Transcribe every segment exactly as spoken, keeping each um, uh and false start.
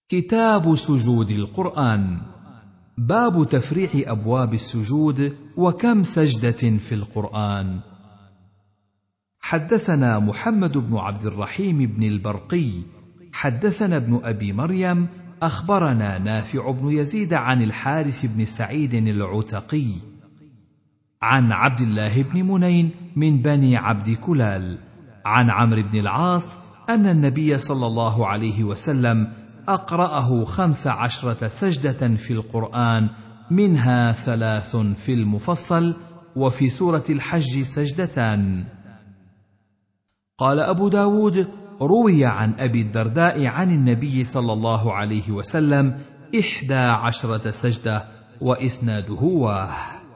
كتاب سجود القرآن. باب تفريع أبواب السجود وكم سجدة في القرآن. حدثنا محمد بن عبد الرحيم بن البرقي حدثنا ابن أبي مريم أخبرنا نافع بن يزيد عن الحارث بن سعيد العتقي عن عبد الله بن منين من بني عبد كلال عن عمرو بن العاص أن النبي صلى الله عليه وسلم أقرأه خمس عشرة سجدة في القرآن، منها ثلاث في المفصل، وفي سورة الحج سجدتان. قال أبو داود: روي عن أبي الدرداء عن النبي صلى الله عليه وسلم إحدى عشرة سجدة، وإسناده واه.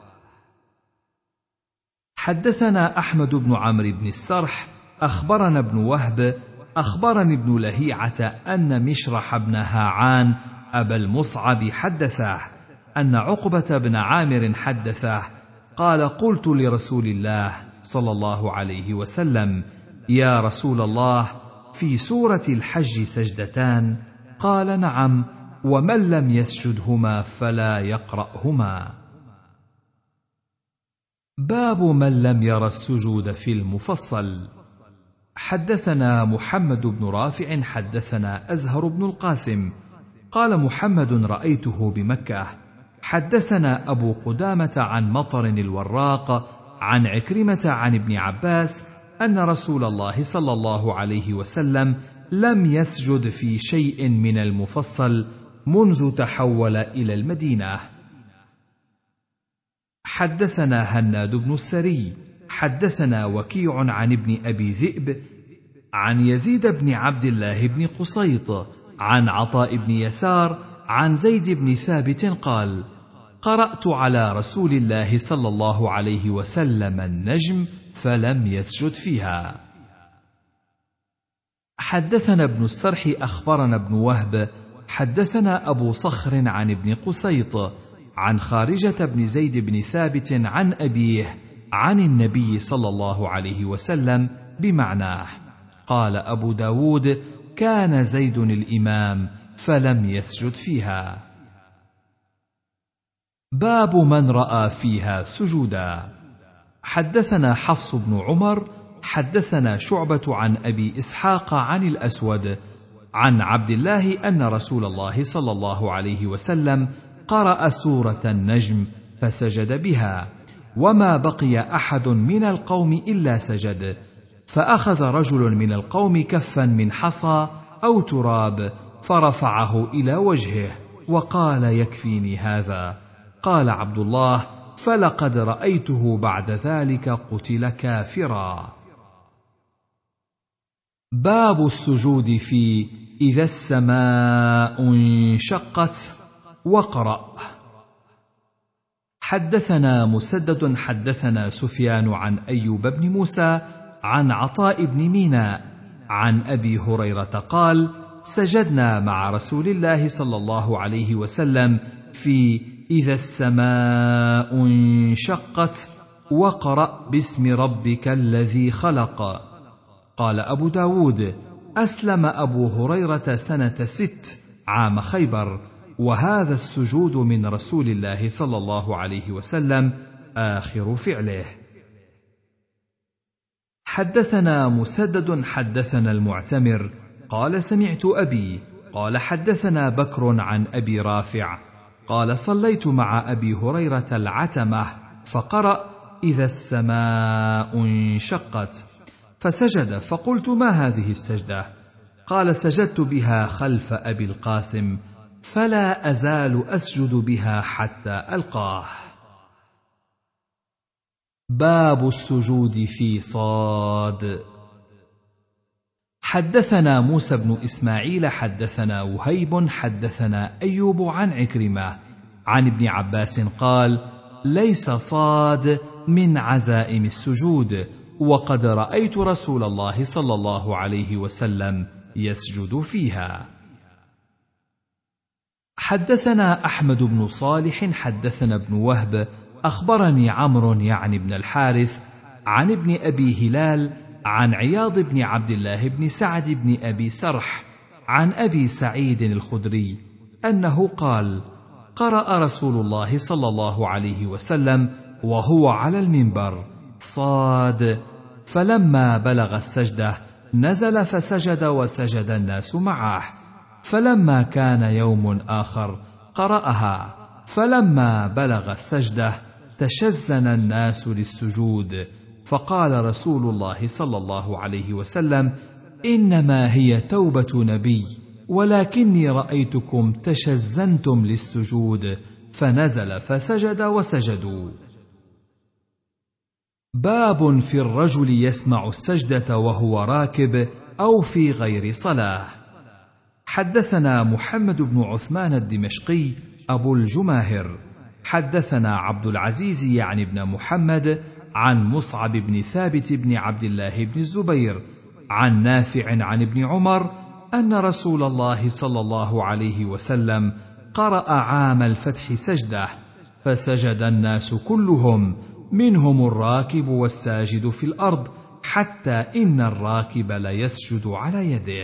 حدثنا أحمد بن عمرو بن السرح أخبرنا ابن وهب أخبرني ابن لهيعة أن مشرح بن هاعان أبا المصعب حدثه أن عقبة بن عامر حدثه قال: قلت لرسول الله صلى الله عليه وسلم: يا رسول الله، في سورة الحج سجدتان؟ قال: نعم، ومن لم يسجدهما فلا يقرأهما. باب من لم ير السجود في المفصل. حدثنا محمد بن رافع حدثنا أزهر بن القاسم قال محمد: رأيته بمكة. حدثنا أبو قدامة عن مطر الوراق عن عكرمة عن ابن عباس أن رسول الله صلى الله عليه وسلم لم يسجد في شيء من المفصل منذ تحول إلى المدينة. حدثنا هناد بن السري حدثنا وكيع عن ابن أبي ذئب عن يزيد بن عبد الله بن قصيط عن عطاء بن يسار عن زيد بن ثابت قال: قرأت على رسول الله صلى الله عليه وسلم النجم فلم يسجد فيها. حدثنا ابن السرح أخبرنا ابن وهب حدثنا أبو صخر عن ابن قصيط عن خارجة بن زيد بن ثابت عن أبيه عن النبي صلى الله عليه وسلم بمعناه. قال أبو داود: كان زيد الإمام فلم يسجد فيها. باب من رأى فيها سجودا. حدثنا حفص بن عمر حدثنا شعبة عن أبي إسحاق عن الأسود عن عبد الله أن رسول الله صلى الله عليه وسلم قرأ سورة النجم فسجد بها، وما بقي أحد من القوم إلا سجد، فأخذ رجل من القوم كفا من حصى أو تراب فرفعه إلى وجهه وقال: يكفيني هذا. قال عبد الله: فلقد رأيته بعد ذلك قتل كافرا. باب السجود في إذا السماء انشقت وقرأ. حدثنا مسدد حدثنا سفيان عن أيوب بن موسى عن عطاء بن ميناء عن أبي هريرة قال: سجدنا مع رسول الله صلى الله عليه وسلم في إذا السماء انشقت وقرأ باسم ربك الذي خلق. قال أبو داود: أسلم أبو هريرة سنة ست عام خيبر، وهذا السجود من رسول الله صلى الله عليه وسلم آخر فعله. حدثنا مسدد حدثنا المعتمر قال: سمعت أبي قال: حدثنا بكر عن أبي رافع قال: صليت مع أبي هريرة العتمة فقرأ إذا السماء انشقت، فسجد، فقلت: ما هذه السجدة؟ قال: سجدت بها خلف أبي القاسم، فلا أزال أسجد بها حتى ألقاه. باب السجود في صاد. حدثنا موسى بن إسماعيل حدثنا وهيب حدثنا أيوب عن عكرمة عن ابن عباس قال: ليس صاد من عزائم السجود، وقد رأيت رسول الله صلى الله عليه وسلم يسجد فيها. حدثنا أحمد بن صالح حدثنا ابن وهب أخبرني عمرو يعني بن الحارث عن ابن أبي هلال عن عياض بن عبد الله بن سعد بن أبي سرح عن أبي سعيد الخدري أنه قال: قرأ رسول الله صلى الله عليه وسلم وهو على المنبر صاد، فلما بلغ السجدة نزل فسجد وسجد الناس معه. فلما كان يوم آخر قرأها، فلما بلغ السجدة تشزن الناس للسجود، فقال رسول الله صلى الله عليه وسلم: إنما هي توبة نبي، ولكني رأيتكم تشزنتم للسجود، فنزل فسجد وسجدوا. باب في الرجل يسمع السجدة وهو راكب أو في غير صلاة. حدثنا محمد بن عثمان الدمشقي أبو الجماهر حدثنا عبد العزيز يعني بن محمد عن مصعب بن ثابت بن عبد الله بن الزبير عن نافع عن ابن عمر أن رسول الله صلى الله عليه وسلم قرأ عام الفتح سجدة، فسجد الناس كلهم، منهم الراكب والساجد في الأرض، حتى إن الراكب ليسجد على يده.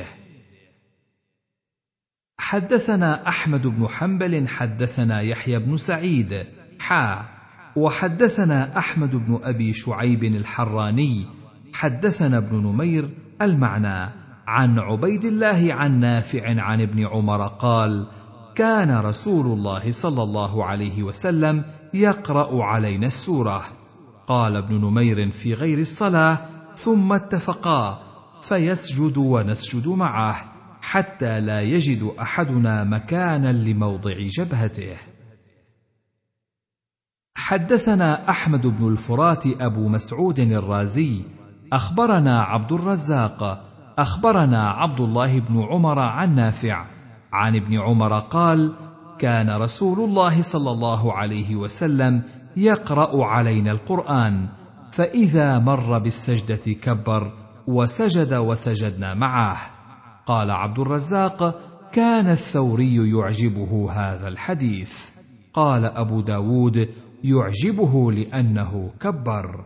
حدثنا أحمد بن حنبل حدثنا يحيى بن سعيد حا وحدثنا أحمد بن أبي شعيب الحراني حدثنا ابن نمير المعنى عن عبيد الله عن نافع عن ابن عمر قال: كان رسول الله صلى الله عليه وسلم يقرأ علينا السورة. قال ابن نمير: في غير الصلاة، ثم اتفقا فيسجد ونسجد معه حتى لا يجد أحدنا مكانا لموضع جبهته. حدثنا أحمد بن الفرات أبو مسعود الرازي أخبرنا عبد الرزاق أخبرنا عبد الله بن عمر عن نافع عن ابن عمر قال: كان رسول الله صلى الله عليه وسلم يقرأ علينا القرآن، فإذا مر بالسجدة كبر وسجد وسجدنا معه. قال عبد الرزاق: كان الثوري يعجبه هذا الحديث. قال أبو داود: يعجبه لأنه كبر.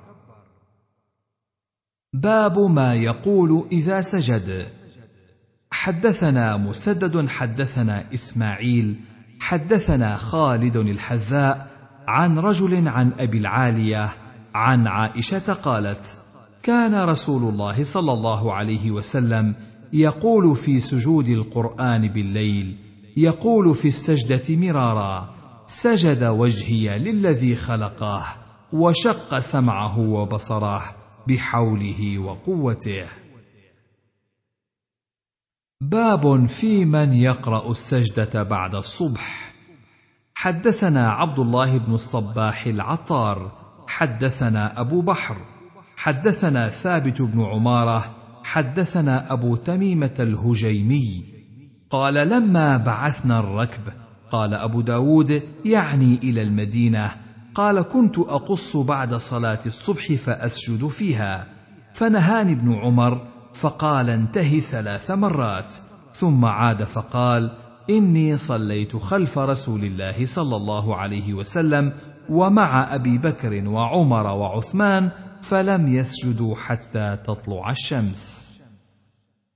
باب ما يقول إذا سجد. حدثنا مسدد حدثنا إسماعيل حدثنا خالد الحذاء عن رجل عن أبي العالية عن عائشة قالت: كان رسول الله صلى الله عليه وسلم يقول في سجود القرآن بالليل، يقول في السجدة مرارا: سجد وجهي للذي خلقه، وشق سمعه وبصره بحوله وقوته. باب في من يقرأ السجدة بعد الصبح. حدثنا عبد الله بن الصباح العطار حدثنا أبو بحر حدثنا ثابت بن عمارة حدثنا أبو تميمة الهجيمي قال: لما بعثنا الركب، قال أبو داود يعني إلى المدينة، قال: كنت أقص بعد صلاة الصبح فأسجد فيها، فنهاني ابن عمر فقال: انتهي ثلاث مرات، ثم عاد فقال: إني صليت خلف رسول الله صلى الله عليه وسلم ومع أبي بكر وعمر وعثمان، فلم يسجدوا حتى تطلع الشمس.